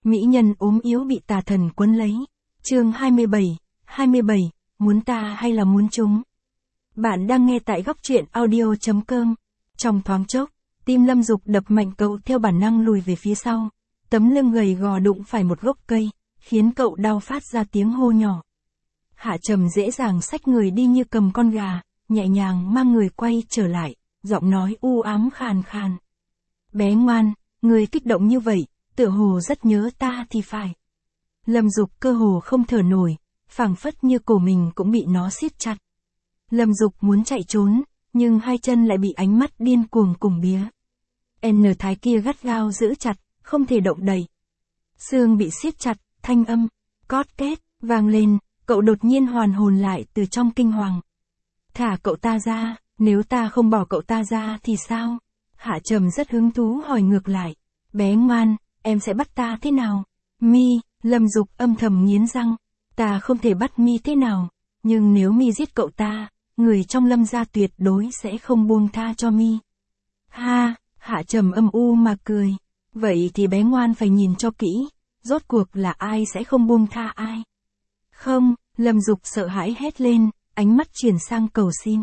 Mỹ nhân ốm yếu bị tà thần quấn lấy. Chương 27, muốn ta hay là muốn chúng? Bạn đang nghe tại góc truyện audio.com. Trong thoáng chốc, tim Lâm Dục đập mạnh, cậu theo bản năng lùi về phía sau. Tấm lưng gầy gò đụng phải một gốc cây, khiến cậu đau phát ra tiếng hô nhỏ. Hạ Trầm dễ dàng xách người đi như cầm con gà, nhẹ nhàng mang người quay trở lại, giọng nói u ám khàn khàn. Bé ngoan, người kích động như vậy, tựa hồ rất nhớ ta thì phải. Lâm Dục cơ hồ không thở nổi, phảng phất như cổ mình cũng bị nó siết chặt. Lâm Dục muốn chạy trốn, nhưng hai chân lại bị ánh mắt điên cuồng cùng bía. N thái kia gắt gao giữ chặt, không thể động đậy. Xương bị siết chặt, thanh âm, cót két, vang lên, cậu đột nhiên hoàn hồn lại từ trong kinh hoàng. Thả cậu ta ra, nếu ta không bỏ cậu ta ra thì sao? Hạ Trầm rất hứng thú hỏi ngược lại. Bé ngoan, em sẽ bắt ta thế nào? Mi, Lâm Dục âm thầm nghiến răng. Ta không thể bắt Mi thế nào, nhưng nếu Mi giết cậu ta, người trong Lâm gia tuyệt đối sẽ không buông tha cho Mi. Ha, Hạ Trầm âm u mà cười. Vậy thì bé ngoan phải nhìn cho kỹ, rốt cuộc là ai sẽ không buông tha ai? Không, Lâm Dục sợ hãi hét lên, ánh mắt chuyển sang cầu xin.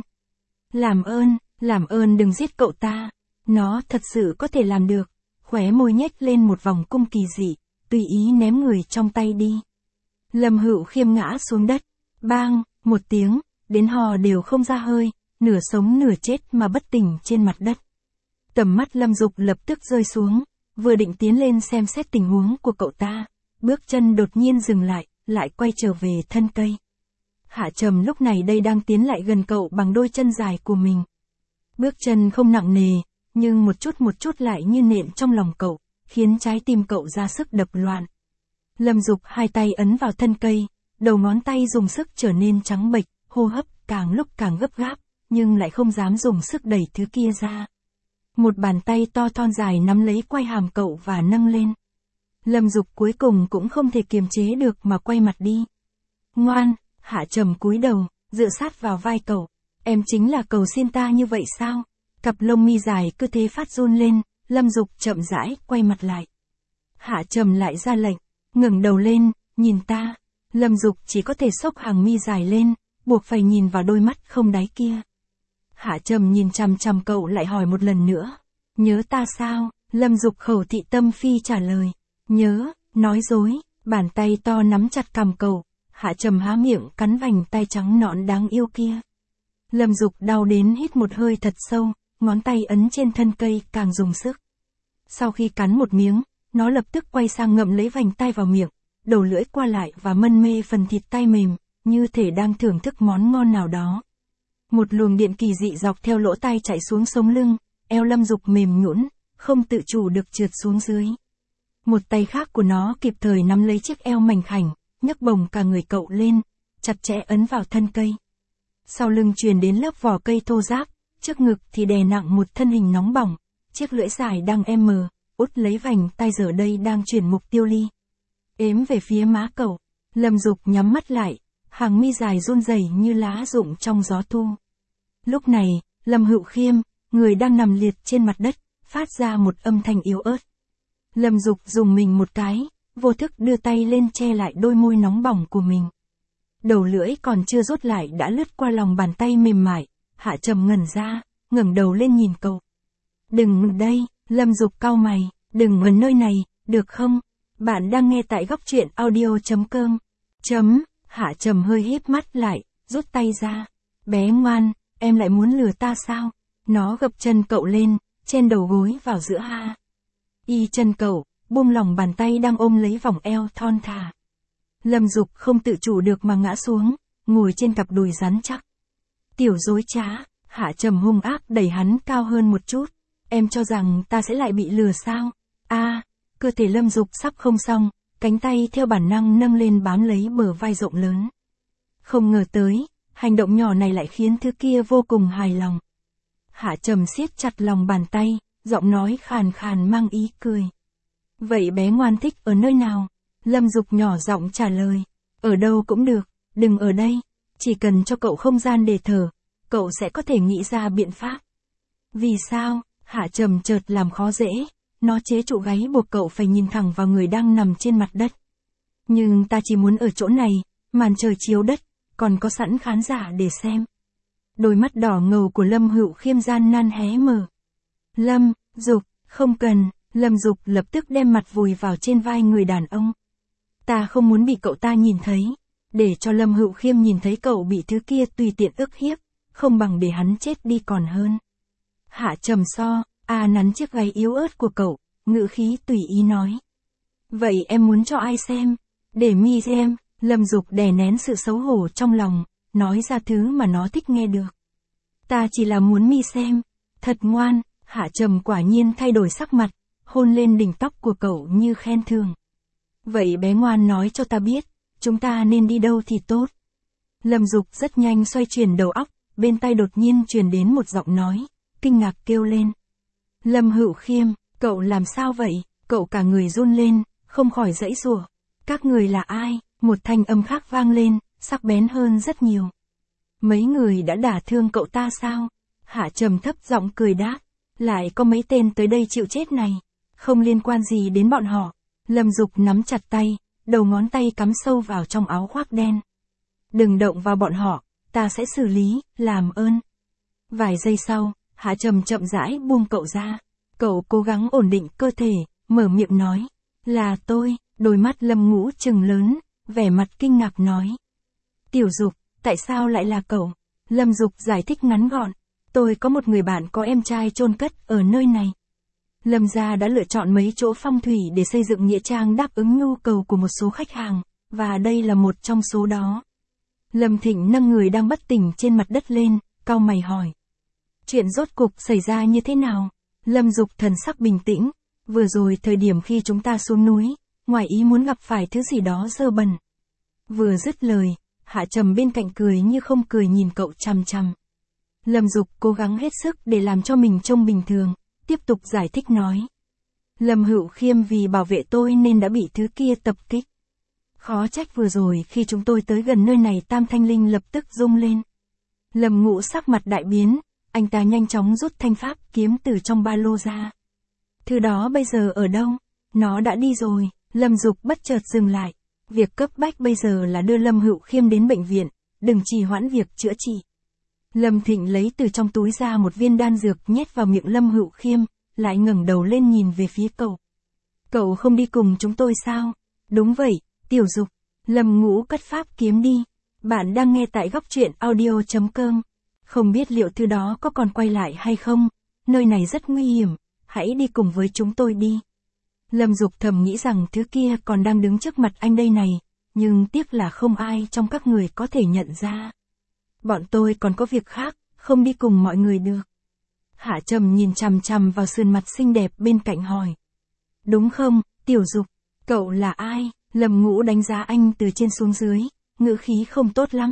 Làm ơn đừng giết cậu ta, nó thật sự có thể làm được. Khóe môi nhếch lên một vòng cung kỳ dị, tùy ý ném người trong tay đi. Lâm Hữu Khiêm ngã xuống đất, bang, một tiếng, đến hò đều không ra hơi, nửa sống nửa chết mà bất tỉnh trên mặt đất. Tầm mắt Lâm Dục lập tức rơi xuống, vừa định tiến lên xem xét tình huống của cậu ta, bước chân đột nhiên dừng lại quay trở về thân cây. Hạ Trầm lúc này đây đang tiến lại gần cậu bằng đôi chân dài của mình. Bước chân không nặng nề, nhưng một chút lại như nện trong lòng cậu, khiến trái tim cậu ra sức đập loạn. Lâm Dục hai tay ấn vào thân cây, đầu ngón tay dùng sức trở nên trắng bệch, hô hấp càng lúc càng gấp gáp, nhưng lại không dám dùng sức đẩy thứ kia ra. Một bàn tay to thon dài nắm lấy quai hàm cậu và nâng lên. Lâm Dục cuối cùng cũng không thể kiềm chế được mà quay mặt đi. Ngoan, Hạ Trầm cúi đầu, dựa sát vào vai cậu. Em chính là cầu xin ta như vậy sao? Cặp lông mi dài cứ thế phát run lên, Lâm Dục chậm rãi quay mặt lại. Hạ Trầm lại ra lệnh, ngẩng đầu lên, nhìn ta. Lâm Dục chỉ có thể xốc hàng mi dài lên, buộc phải nhìn vào đôi mắt không đáy kia. Hạ Trầm nhìn chằm chằm cậu lại hỏi một lần nữa. Nhớ ta sao? Lâm Dục khẩu thị tâm phi trả lời. Nhớ, nói dối, bàn tay to nắm chặt cằm cậu. Hạ Trầm há miệng cắn vành tay trắng nõn đáng yêu kia. Lâm Dục đau đến hít một hơi thật sâu, ngón tay ấn trên thân cây càng dùng sức. Sau khi cắn một miếng, nó lập tức quay sang ngậm lấy vành tay vào miệng, đầu lưỡi qua lại và mân mê phần thịt tay mềm, như thể đang thưởng thức món ngon nào đó. Một luồng điện kỳ dị dọc theo lỗ tai chạy xuống sống lưng, eo Lâm Dục mềm nhũn, không tự chủ được trượt xuống dưới. Một tay khác của nó kịp thời nắm lấy chiếc eo mảnh khảnh, nhấc bổng cả người cậu lên, chặt chẽ ấn vào thân cây. Sau lưng truyền đến lớp vỏ cây thô ráp, trước ngực thì đè nặng một thân hình nóng bỏng, chiếc lưỡi dài đang út lấy vành tay giờ đây đang chuyển mục tiêu ly. Ếm về phía má cậu, Lâm Dục nhắm mắt lại, hàng mi dài run rẩy như lá rụng trong gió thu. Lúc này, Lâm Hữu Khiêm, người đang nằm liệt trên mặt đất, phát ra một âm thanh yếu ớt. Lâm Dục dùng mình một cái, vô thức đưa tay lên che lại đôi môi nóng bỏng của mình. Đầu lưỡi còn chưa rút lại đã lướt qua lòng bàn tay mềm mại. Hạ Trầm ngẩn ra, ngẩng đầu lên nhìn cậu. Đừng ở đây, Lâm Dục cau mày, đừng ở nơi này, được không? Bạn đang nghe tại góc truyện audio.com. Hạ Trầm hơi híp mắt lại, rút tay ra. Bé ngoan, em lại muốn lừa ta sao? Nó gập chân cậu lên, trên đầu gối vào giữa y chân cậu, buông lỏng bàn tay đang ôm lấy vòng eo thon thả. Lâm Dục không tự chủ được mà ngã xuống, ngồi trên cặp đùi rắn chắc. Tiểu dối trá, Hạ Trầm hung ác đẩy hắn cao hơn một chút. Em cho rằng ta sẽ lại bị lừa sao? Cơ thể Lâm Dục sắp không xong, cánh tay theo bản năng nâng lên bám lấy bờ vai rộng lớn. Không ngờ tới, hành động nhỏ này lại khiến thứ kia vô cùng hài lòng. Hạ Trầm siết chặt lòng bàn tay, giọng nói khàn khàn mang ý cười. Vậy bé ngoan thích ở nơi nào? Lâm Dục nhỏ giọng trả lời. Ở đâu cũng được, đừng ở đây. Chỉ cần cho cậu không gian để thở, cậu sẽ có thể nghĩ ra biện pháp. Vì sao? Hạ Trầm chợt làm khó dễ, nó chế trụ gáy buộc cậu phải nhìn thẳng vào người đang nằm trên mặt đất. Nhưng ta chỉ muốn ở chỗ này, màn trời chiếu đất, còn có sẵn khán giả để xem. Đôi mắt đỏ ngầu của Lâm Hữu Khiêm gian nan hé mở. Lâm Dục, không cần, Lâm Dục lập tức đem mặt vùi vào trên vai người đàn ông. Ta không muốn bị cậu ta nhìn thấy, để cho Lâm Hữu Khiêm nhìn thấy cậu bị thứ kia tùy tiện ức hiếp, không bằng để hắn chết đi còn hơn. Hạ Trầm So, nắn chiếc gáy yếu ớt của cậu, ngữ khí tùy ý nói. Vậy em muốn cho ai xem? Để mi xem. Lâm Dục đè nén sự xấu hổ trong lòng, nói ra thứ mà nó thích nghe được. Ta chỉ là muốn mi xem. Thật ngoan. Hạ Trầm quả nhiên thay đổi sắc mặt, hôn lên đỉnh tóc của cậu như khen thưởng. Vậy bé ngoan nói cho ta biết, chúng ta nên đi đâu thì tốt. Lâm Dục rất nhanh xoay chuyển đầu óc, bên tai đột nhiên truyền đến một giọng nói, kinh ngạc kêu lên. Lâm Hữu Khiêm, cậu làm sao vậy? Cậu cả người run lên, không khỏi giãy giụa. Các người là ai? Một thanh âm khác vang lên, sắc bén hơn rất nhiều. Mấy người đã đả thương cậu ta sao? Hạ Trầm thấp giọng cười đáp. Lại có mấy tên tới đây chịu chết này. Không liên quan gì đến bọn họ. Lâm Dục nắm chặt tay, đầu ngón tay cắm sâu vào trong áo khoác đen. Đừng động vào bọn họ, ta sẽ xử lý, làm ơn. Vài giây sau, Hạ Trầm chậm rãi buông cậu ra. Cậu cố gắng ổn định cơ thể, mở miệng nói. Là tôi. Đôi mắt Lâm Ngũ trừng lớn, vẻ mặt kinh ngạc nói. Tiểu Dục, tại sao lại là cậu? Lâm Dục giải thích ngắn gọn. Tôi có một người bạn có em trai chôn cất ở nơi này. Lâm gia đã lựa chọn mấy chỗ phong thủy để xây dựng nghĩa trang đáp ứng nhu cầu của một số khách hàng, và đây là một trong số đó. Lâm Thịnh nâng người đang bất tỉnh trên mặt đất lên, cau mày hỏi. Chuyện rốt cục xảy ra như thế nào? Lâm Dục thần sắc bình tĩnh. Vừa rồi thời điểm khi chúng ta xuống núi, ngoài ý muốn gặp phải thứ gì đó dơ bẩn. Vừa dứt lời, Hạ Trầm bên cạnh cười như không cười nhìn cậu chằm chằm. Lâm Dục cố gắng hết sức để làm cho mình trông bình thường, tiếp tục giải thích nói. Lâm Hữu Khiêm vì bảo vệ tôi nên đã bị thứ kia tập kích. Khó trách vừa rồi khi chúng tôi tới gần nơi này Tam Thanh Linh lập tức rung lên. Lâm Ngũ sắc mặt đại biến, anh ta nhanh chóng rút thanh pháp kiếm từ trong ba lô ra. Thứ đó bây giờ ở đâu? Nó đã đi rồi. Lâm Dục bất chợt dừng lại. Việc cấp bách bây giờ là đưa Lâm Hữu Khiêm đến bệnh viện, đừng trì hoãn việc chữa trị. Lâm Thịnh lấy từ trong túi ra một viên đan dược nhét vào miệng Lâm Hữu Khiêm, lại ngẩng đầu lên nhìn về phía cậu. Cậu không đi cùng chúng tôi sao? Đúng vậy, Tiểu Dục. Lâm Ngũ cất pháp kiếm đi. Bạn đang nghe tại góc truyện audio.com. Không biết liệu thứ đó có còn quay lại hay không? Nơi này rất nguy hiểm, hãy đi cùng với chúng tôi đi. Lâm Dục thầm nghĩ rằng thứ kia còn đang đứng trước mặt anh đây này, nhưng tiếc là không ai trong các người có thể nhận ra. Bọn tôi còn có việc khác, không đi cùng mọi người được. Hạ Trầm nhìn chằm chằm vào sườn mặt xinh đẹp bên cạnh hỏi. Đúng không, Tiểu Dục? Cậu là ai? Lâm Ngũ đánh giá anh từ trên xuống dưới, ngữ khí không tốt lắm.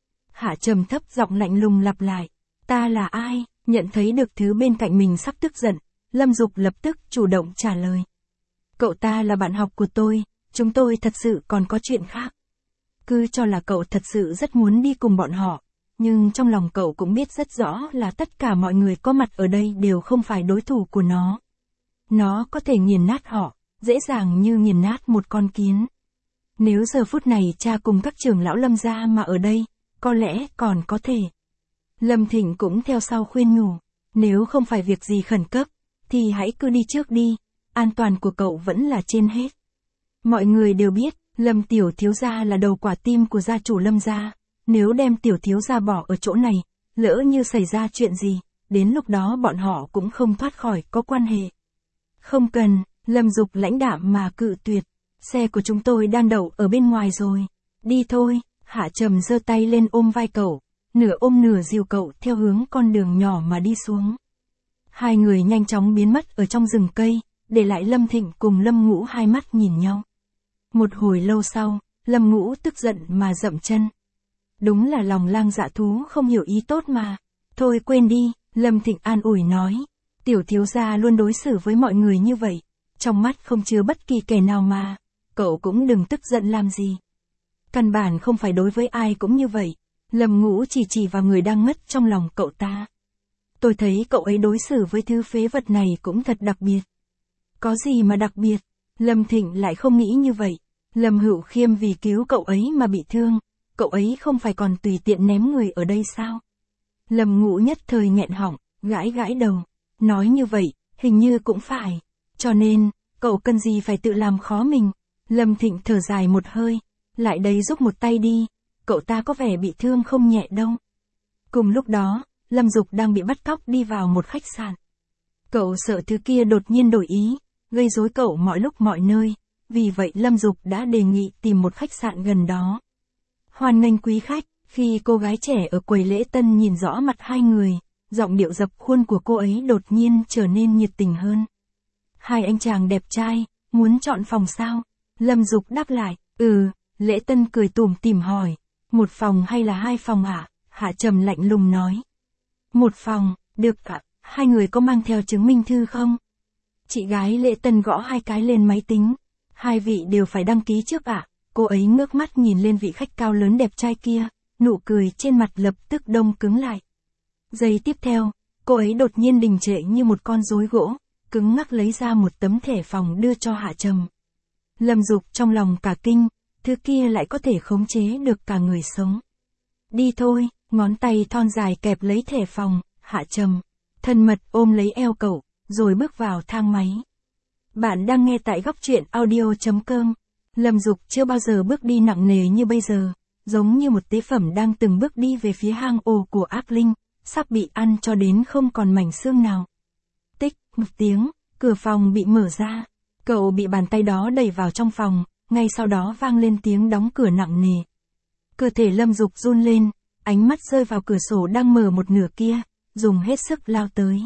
Hạ Trầm thấp giọng lạnh lùng lặp lại. Ta là ai? Nhận thấy được thứ bên cạnh mình sắp tức giận, Lâm Dục lập tức chủ động trả lời. Cậu ta là bạn học của tôi, chúng tôi thật sự còn có chuyện khác. Cứ cho là cậu thật sự rất muốn đi cùng bọn họ, nhưng trong lòng cậu cũng biết rất rõ là tất cả mọi người có mặt ở đây đều không phải đối thủ của nó. Nó có thể nghiền nát họ, dễ dàng như nghiền nát một con kiến. Nếu giờ phút này cha cùng các trưởng lão Lâm gia mà ở đây, có lẽ còn có thể. Lâm Thịnh cũng theo sau khuyên nhủ, nếu không phải việc gì khẩn cấp, thì hãy cứ đi trước đi, an toàn của cậu vẫn là trên hết. Mọi người đều biết, Lâm tiểu thiếu gia là đầu quả tim của gia chủ Lâm gia, nếu đem tiểu thiếu gia bỏ ở chỗ này, lỡ như xảy ra chuyện gì, đến lúc đó bọn họ cũng không thoát khỏi có quan hệ. Không cần, Lâm Dục lãnh đạm mà cự tuyệt, xe của chúng tôi đang đậu ở bên ngoài rồi, đi thôi. Hạ Trầm giơ tay lên ôm vai cậu, nửa ôm nửa dìu cậu theo hướng con đường nhỏ mà đi xuống. Hai người nhanh chóng biến mất ở trong rừng cây, để lại Lâm Thịnh cùng Lâm Ngũ hai mắt nhìn nhau. Một hồi lâu sau, Lâm Ngũ tức giận mà dậm chân. Đúng là lòng lang dạ thú không hiểu ý tốt mà. Thôi quên đi, Lâm Thịnh an ủi nói. Tiểu thiếu gia luôn đối xử với mọi người như vậy, trong mắt không chứa bất kỳ kẻ nào mà. Cậu cũng đừng tức giận làm gì. Căn bản không phải đối với ai cũng như vậy. Lâm Ngũ chỉ vào người đang ngất trong lòng cậu ta. Tôi thấy cậu ấy đối xử với thứ phế vật này cũng thật đặc biệt. Có gì mà đặc biệt? Lâm Thịnh lại không nghĩ như vậy. Lâm Hữu Khiêm vì cứu cậu ấy mà bị thương, cậu ấy không phải còn tùy tiện ném người ở đây sao? Lâm Ngũ nhất thời nghẹn họng, gãi gãi đầu. Nói như vậy, hình như cũng phải. Cho nên, cậu cần gì phải tự làm khó mình? Lâm Thịnh thở dài một hơi. Lại đây giúp một tay đi, cậu ta có vẻ bị thương không nhẹ đâu. Cùng lúc đó, Lâm Dục đang bị bắt cóc đi vào một khách sạn. Cậu sợ thứ kia đột nhiên đổi ý, gây rối cậu mọi lúc mọi nơi, vì vậy Lâm Dục đã đề nghị tìm một khách sạn gần đó. Hoan nghênh quý khách, khi cô gái trẻ ở quầy lễ tân nhìn rõ mặt hai người, giọng điệu dập khuôn của cô ấy đột nhiên trở nên nhiệt tình hơn. Hai anh chàng đẹp trai, muốn chọn phòng sao? Lâm Dục đáp lại, Lễ tân cười tủm tỉm hỏi, một phòng hay là hai phòng hả? Hạ Trầm lạnh lùng nói. Một phòng, được ạ, hai người có mang theo chứng minh thư không? Chị gái lễ tân gõ hai cái lên máy tính. Hai vị đều phải đăng ký trước ạ. Cô ấy ngước mắt nhìn lên vị khách cao lớn đẹp trai kia, nụ cười trên mặt lập tức đông cứng lại. Giây tiếp theo, cô ấy đột nhiên đình trệ như một con rối gỗ, cứng ngắc lấy ra một tấm thẻ phòng đưa cho Hạ Trầm. Lâm Dục trong lòng cả kinh, thứ kia lại có thể khống chế được cả người sống. Đi thôi, ngón tay thon dài kẹp lấy thẻ phòng, Hạ Trầm thân mật ôm lấy eo cậu, rồi bước vào thang máy. Bạn đang nghe tại góc truyện audio.com. Lâm Dục chưa bao giờ bước đi nặng nề như bây giờ, giống như một tế phẩm đang từng bước đi về phía hang ổ của ác linh, sắp bị ăn cho đến không còn mảnh xương nào. Tích, một tiếng, cửa phòng bị mở ra. Cậu bị bàn tay đó đẩy vào trong phòng, ngay sau đó vang lên tiếng đóng cửa nặng nề. Cơ thể Lâm Dục run lên, ánh mắt rơi vào cửa sổ đang mở một nửa kia, dùng hết sức lao tới.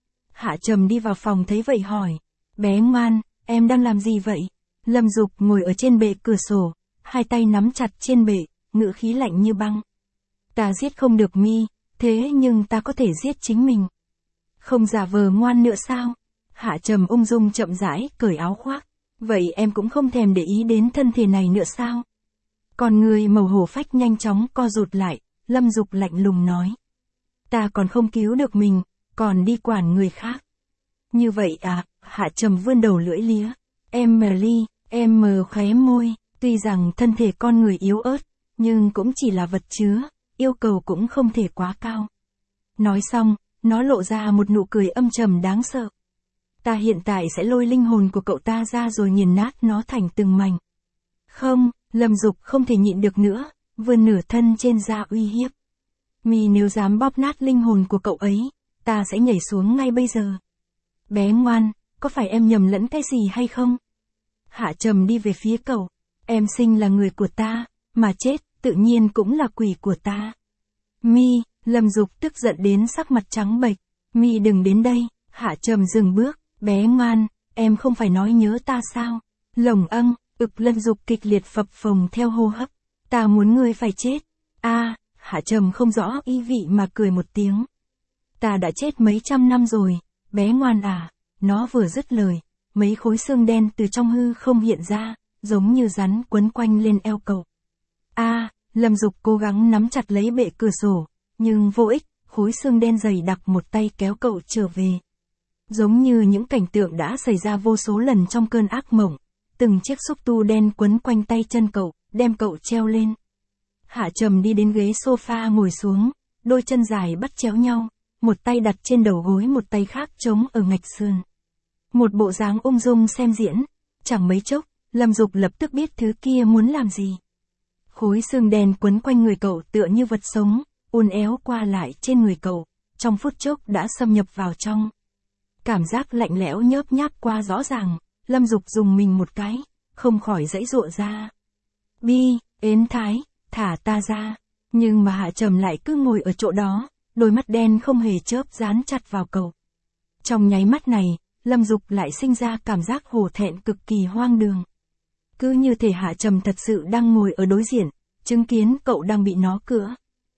Hạ Trầm đi vào phòng thấy vậy hỏi, bé ngoan, em đang làm gì vậy? Lâm Dục ngồi ở trên bệ cửa sổ, hai tay nắm chặt trên bệ, ngữ khí lạnh như băng. Ta giết không được Mi, thế nhưng ta có thể giết chính mình. Không giả vờ ngoan nữa sao? Hạ Trầm ung dung chậm rãi cởi áo khoác. Vậy em cũng không thèm để ý đến thân thể này nữa sao? Còn người màu hổ phách nhanh chóng co rụt lại, Lâm Dục lạnh lùng nói. Ta còn không cứu được mình, còn đi quản người khác. Như vậy à? Hạ Trầm vươn đầu lưỡi lía. Emily, em mờ khóe môi, tuy rằng thân thể con người yếu ớt, nhưng cũng chỉ là vật chứa, yêu cầu cũng không thể quá cao. Nói xong, nó lộ ra một nụ cười âm trầm đáng sợ. Ta hiện tại sẽ lôi linh hồn của cậu ta ra rồi nghiền nát nó thành từng mảnh. Không, Lâm Dục không thể nhịn được nữa, vươn nửa thân trên da uy hiếp. Mi nếu dám bóp nát linh hồn của cậu ấy, ta sẽ nhảy xuống ngay bây giờ. Bé ngoan, có phải em nhầm lẫn cái gì hay không? Hạ Trầm đi về phía cậu. Em sinh là người của ta, mà chết, tự nhiên cũng là quỷ của ta. Mi, Lâm Dục tức giận đến sắc mặt trắng bệch. Mi đừng đến đây. Hạ Trầm dừng bước. Bé ngoan, em không phải nói nhớ ta sao? Lồng âng, Lâm Dục kịch liệt phập phồng theo hô hấp. Ta muốn ngươi phải chết. Hạ Trầm không rõ ý vị mà cười một tiếng. Ta đã chết mấy trăm năm rồi, bé ngoan à. Nó vừa dứt lời, mấy khối xương đen từ trong hư không hiện ra, giống như rắn quấn quanh lên eo cậu. Lâm Dục cố gắng nắm chặt lấy bệ cửa sổ, nhưng vô ích, khối xương đen dày đặc một tay kéo cậu trở về. Giống như những cảnh tượng đã xảy ra vô số lần trong cơn ác mộng, từng chiếc xúc tu đen quấn quanh tay chân cậu, đem cậu treo lên. Hạ Trầm đi đến ghế sofa ngồi xuống, đôi chân dài bắt chéo nhau, một tay đặt trên đầu gối một tay khác chống ở ngạch sườn. Một bộ dáng ung dung xem diễn, chẳng mấy chốc, Lâm Dục lập tức biết thứ kia muốn làm gì. Khối xương đen quấn quanh người cậu tựa như vật sống, uốn éo qua lại trên người cậu, trong phút chốc đã xâm nhập vào trong. Cảm giác lạnh lẽo nhớp nháp qua rõ ràng, Lâm Dục dùng mình một cái, không khỏi giãy giụa ra. Bi, ến thái, thả ta ra. Nhưng mà Hạ Trầm lại cứ ngồi ở chỗ đó, đôi mắt đen không hề chớp dán chặt vào cậu. Trong nháy mắt này, Lâm Dục lại sinh ra cảm giác hổ thẹn cực kỳ hoang đường. Cứ như thể Hạ Trầm thật sự đang ngồi ở đối diện, chứng kiến cậu đang bị nó cựa.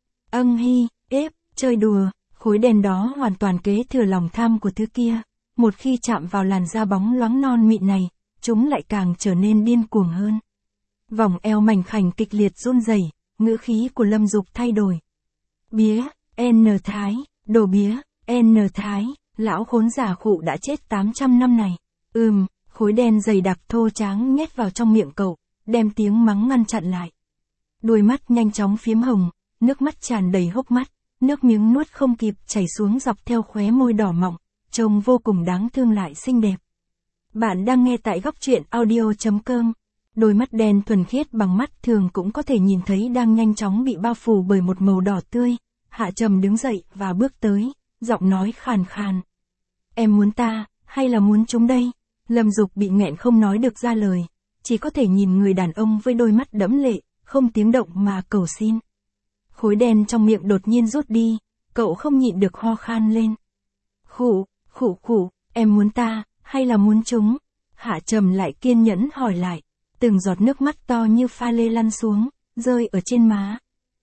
Chơi đùa, khối đen đó hoàn toàn kế thừa lòng tham của thứ kia. Một khi chạm vào làn da bóng loáng non mịn này, chúng lại càng trở nên điên cuồng hơn. Vòng eo mảnh khảnh kịch liệt run rẩy, ngữ khí của Lâm Dục thay đổi. Bía, Thái, đồ bía, Thái, lão khốn giả khụ đã chết 800 năm này. Khối đen dày đặc thô tráng nhét vào trong miệng cậu, đem tiếng mắng ngăn chặn lại. Đôi mắt nhanh chóng phiếm hồng, nước mắt tràn đầy hốc mắt, nước miếng nuốt không kịp chảy xuống dọc theo khóe môi đỏ mọng, trông vô cùng đáng thương lại xinh đẹp. Bạn đang nghe tại góc truyện audio.com. Đôi mắt đen thuần khiết bằng mắt thường cũng có thể nhìn thấy đang nhanh chóng bị bao phủ bởi một màu đỏ tươi. Hạ Trầm đứng dậy và bước tới, giọng nói khàn khàn. Em muốn ta, hay là muốn chúng đây? Lâm Dục bị nghẹn không nói được ra lời, chỉ có thể nhìn người đàn ông với đôi mắt đẫm lệ, không tiếng động mà cầu xin. Khối đen trong miệng đột nhiên rút đi, cậu không nhịn được ho khan lên. Khụ, em muốn ta, hay là muốn chúng? Hạ Trầm lại kiên nhẫn hỏi lại, từng giọt nước mắt to như pha lê lăn xuống, rơi ở trên má.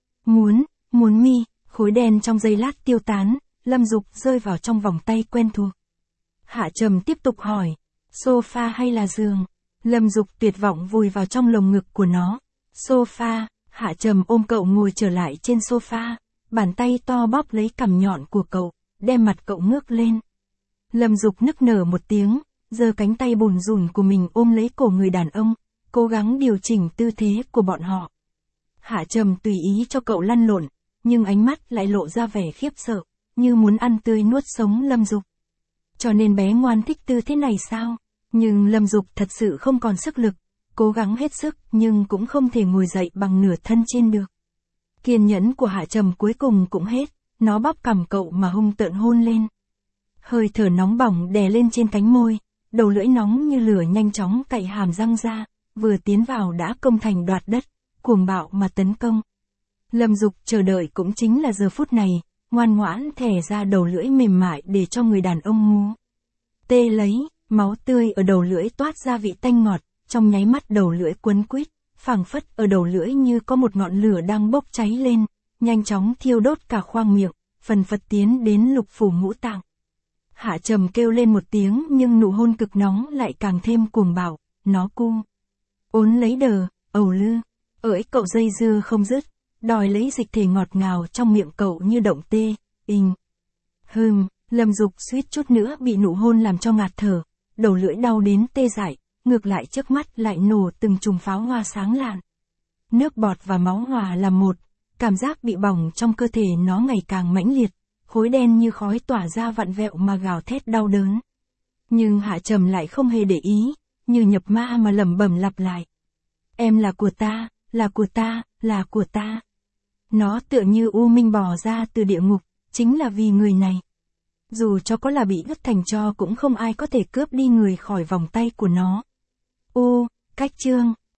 Muốn mi, khối đen trong giây lát tiêu tán, Lâm Dục rơi vào trong vòng tay quen thuộc. Hạ Trầm tiếp tục hỏi, sofa hay là giường? Lâm Dục tuyệt vọng vùi vào trong lồng ngực của nó. Sofa, Hạ Trầm ôm cậu ngồi trở lại trên sofa, bàn tay to bóp lấy cằm nhọn của cậu, đem mặt cậu ngước lên. Lâm Dục nức nở một tiếng, giơ cánh tay bùn rùn của mình ôm lấy cổ người đàn ông, cố gắng điều chỉnh tư thế của bọn họ. Hạ Trầm tùy ý cho cậu lăn lộn, nhưng ánh mắt lại lộ ra vẻ khiếp sợ, như muốn ăn tươi nuốt sống Lâm Dục. Cho nên bé ngoan thích tư thế này sao? Nhưng Lâm Dục thật sự không còn sức lực, cố gắng hết sức nhưng cũng không thể ngồi dậy bằng nửa thân trên được. Kiên nhẫn của Hạ Trầm cuối cùng cũng hết, nó bóp cằm cậu mà hung tợn hôn lên. Hơi thở nóng bỏng đè lên trên cánh môi, đầu lưỡi nóng như lửa nhanh chóng cạy hàm răng ra, vừa tiến vào đã công thành đoạt đất, cuồng bạo mà tấn công. Lâm Dục chờ đợi cũng chính là giờ phút này, ngoan ngoãn thè ra đầu lưỡi mềm mại để cho người đàn ông múa. Tê lấy, máu tươi ở đầu lưỡi toát ra vị tanh ngọt, trong nháy mắt đầu lưỡi quấn quýt, phảng phất ở đầu lưỡi như có một ngọn lửa đang bốc cháy lên, nhanh chóng thiêu đốt cả khoang miệng, phần phật tiến đến lục phủ ngũ tạng. Hạ Trầm kêu lên một tiếng nhưng nụ hôn cực nóng lại càng thêm cuồng bạo, nó cu ốn lấy đờ, ầu lư, ỡi cậu dây dưa không dứt, đòi lấy dịch thể ngọt ngào trong miệng cậu như động tê, Lâm Dục suýt chút nữa bị nụ hôn làm cho ngạt thở, đầu lưỡi đau đến tê dại, ngược lại trước mắt lại nổ từng chùm pháo hoa sáng lạn. Nước bọt và máu hòa làm một, cảm giác bị bỏng trong cơ thể nó ngày càng mãnh liệt, khối đen như khói tỏa ra vặn vẹo mà gào thét đau đớn. Nhưng Hạ Trầm lại không hề để ý, như nhập ma mà lẩm bẩm lặp lại. Em là của ta, là của ta, là của ta. Nó tựa như u minh bò ra từ địa ngục, chính là vì người này. Dù cho có là bị đứt thành tro cũng không ai có thể cướp đi người khỏi vòng tay của nó. Cách chương